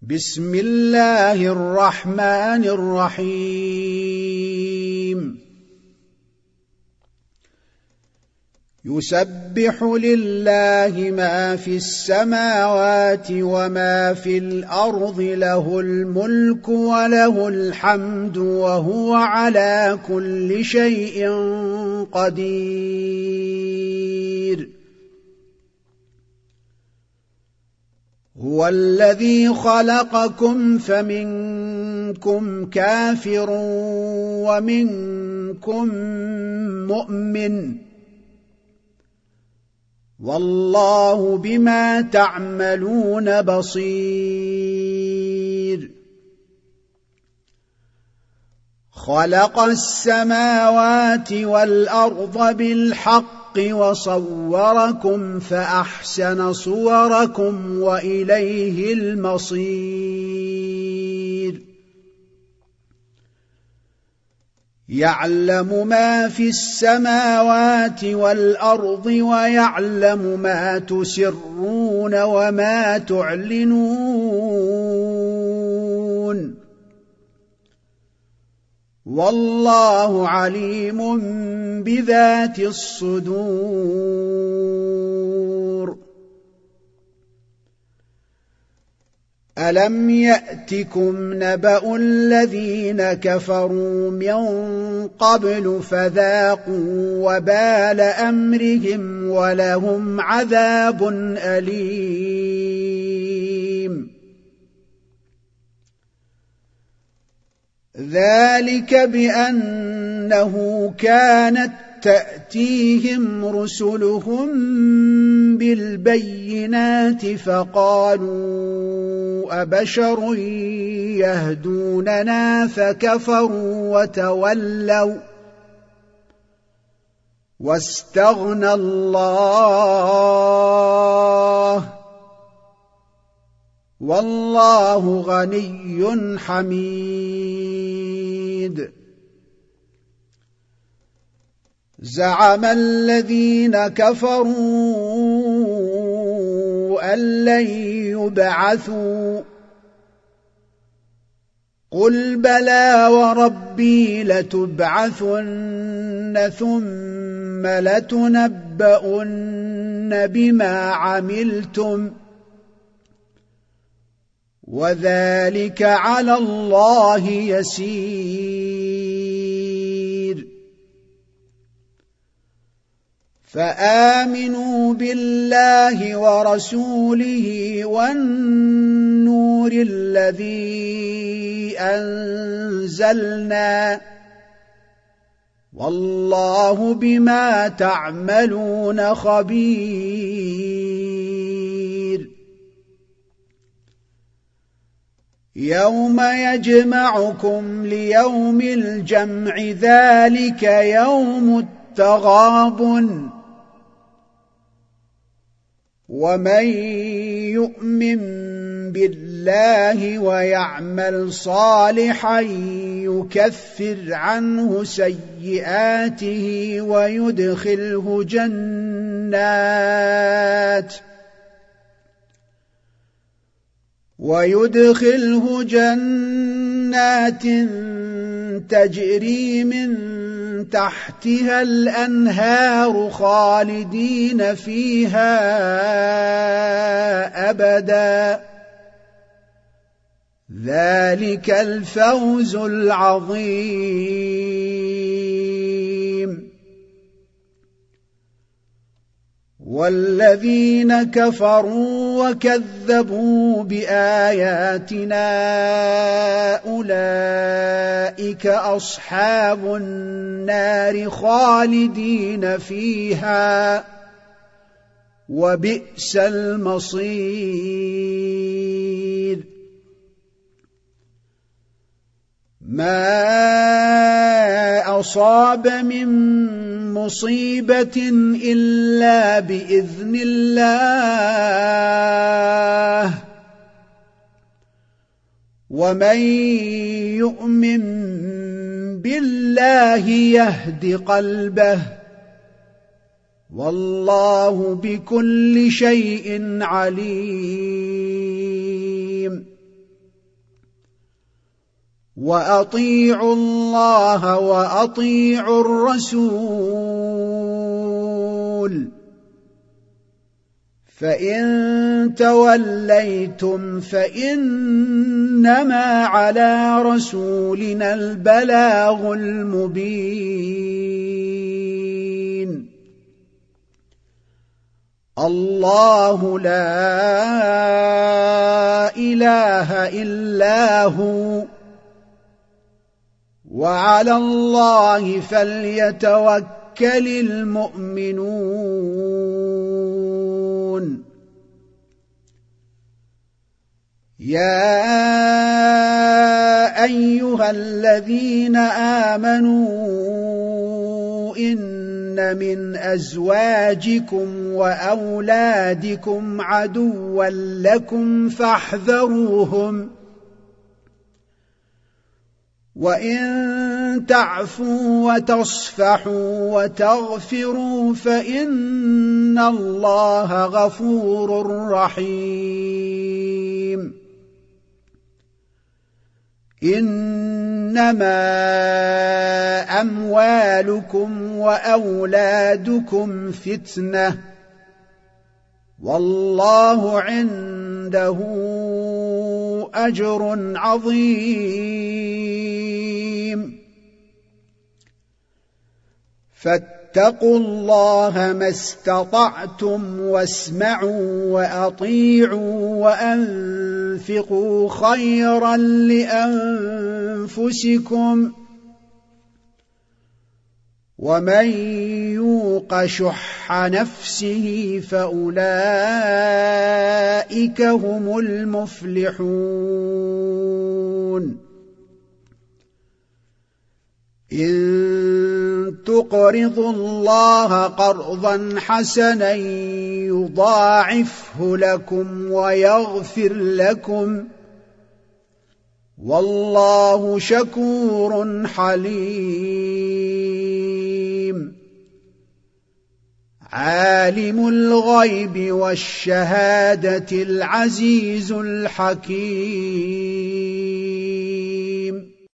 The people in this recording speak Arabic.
بسم الله الرحمن الرحيم يسبح لله ما في السماوات وما في الأرض له الملك وله الحمد وهو على كل شيء قدير هو الذي خلقكم فمنكم كافر ومنكم مؤمن والله بما تعملون بصير خلق السماوات والأرض بالحق وصوركم فأحسن صوركم وإليه المصير يعلم ما في السماوات والأرض ويعلم ما تسرون وما تعلنون والله عليم بذات الصدور ألم يأتكم نبأ الذين كفروا من قبل فذاقوا وبال أمرهم ولهم عذاب أليم ذلك بأنه كانت تأتيهم رسلهم بالبينات فقالوا أبشر يهدوننا فكفروا وتولوا واستغنى الله والله غني حميد زعم الذين كفروا أن لن يبعثوا قل بلى وربي لتبعثن ثم لتنبؤن بما عملتم وذلك على الله يسير فآمنوا بالله ورسوله والنور الذي أنزلنا والله بما تعملون خبير يوم يجمعكم ليوم الجمع ذلك يوم التغابن ومن يؤمن بالله ويعمل صالحا يكفر عنه سيئاته ويدخله جنات تجري من تحتها الأنهار خالدين فيها أبدا ذلك الفوز العظيم والذين كفروا وكذبوا بآياتنا أولئك أصحاب النار خالدين فيها وبئس المصير ما أصاب من مصيبة إلا بإذن الله ومن يؤمن بالله يهد قلبه والله بكل شيء عليم وأطيعوا الله وأطيعوا الرسول فإن توليتم فإنما على رسولنا البلاغ المبين. الله لا إله إلا هو وعلى الله فليتوكل المؤمنون. يا أيها الذين آمنوا إن من أزواجكم وأولادكم عدوا لكم فاحذروهم وإن تعفوا وتصفحوا وتغفروا فإن الله غفور رحيم. إنما أموالكم وأولادكم فتنة والله عنده أجر عظيم. فاتقوا الله ما استطعتم واسمعوا وأطيعوا وأنفقوا خيرا لأنفسكم ومن يوق شح نفسه فأولئك هم المفلحون. إن تقرضوا الله قرضا حسنا يضاعفه لكم ويغفر لكم والله شكور حليم. عالم الغيب والشهادة العزيز الحكيم.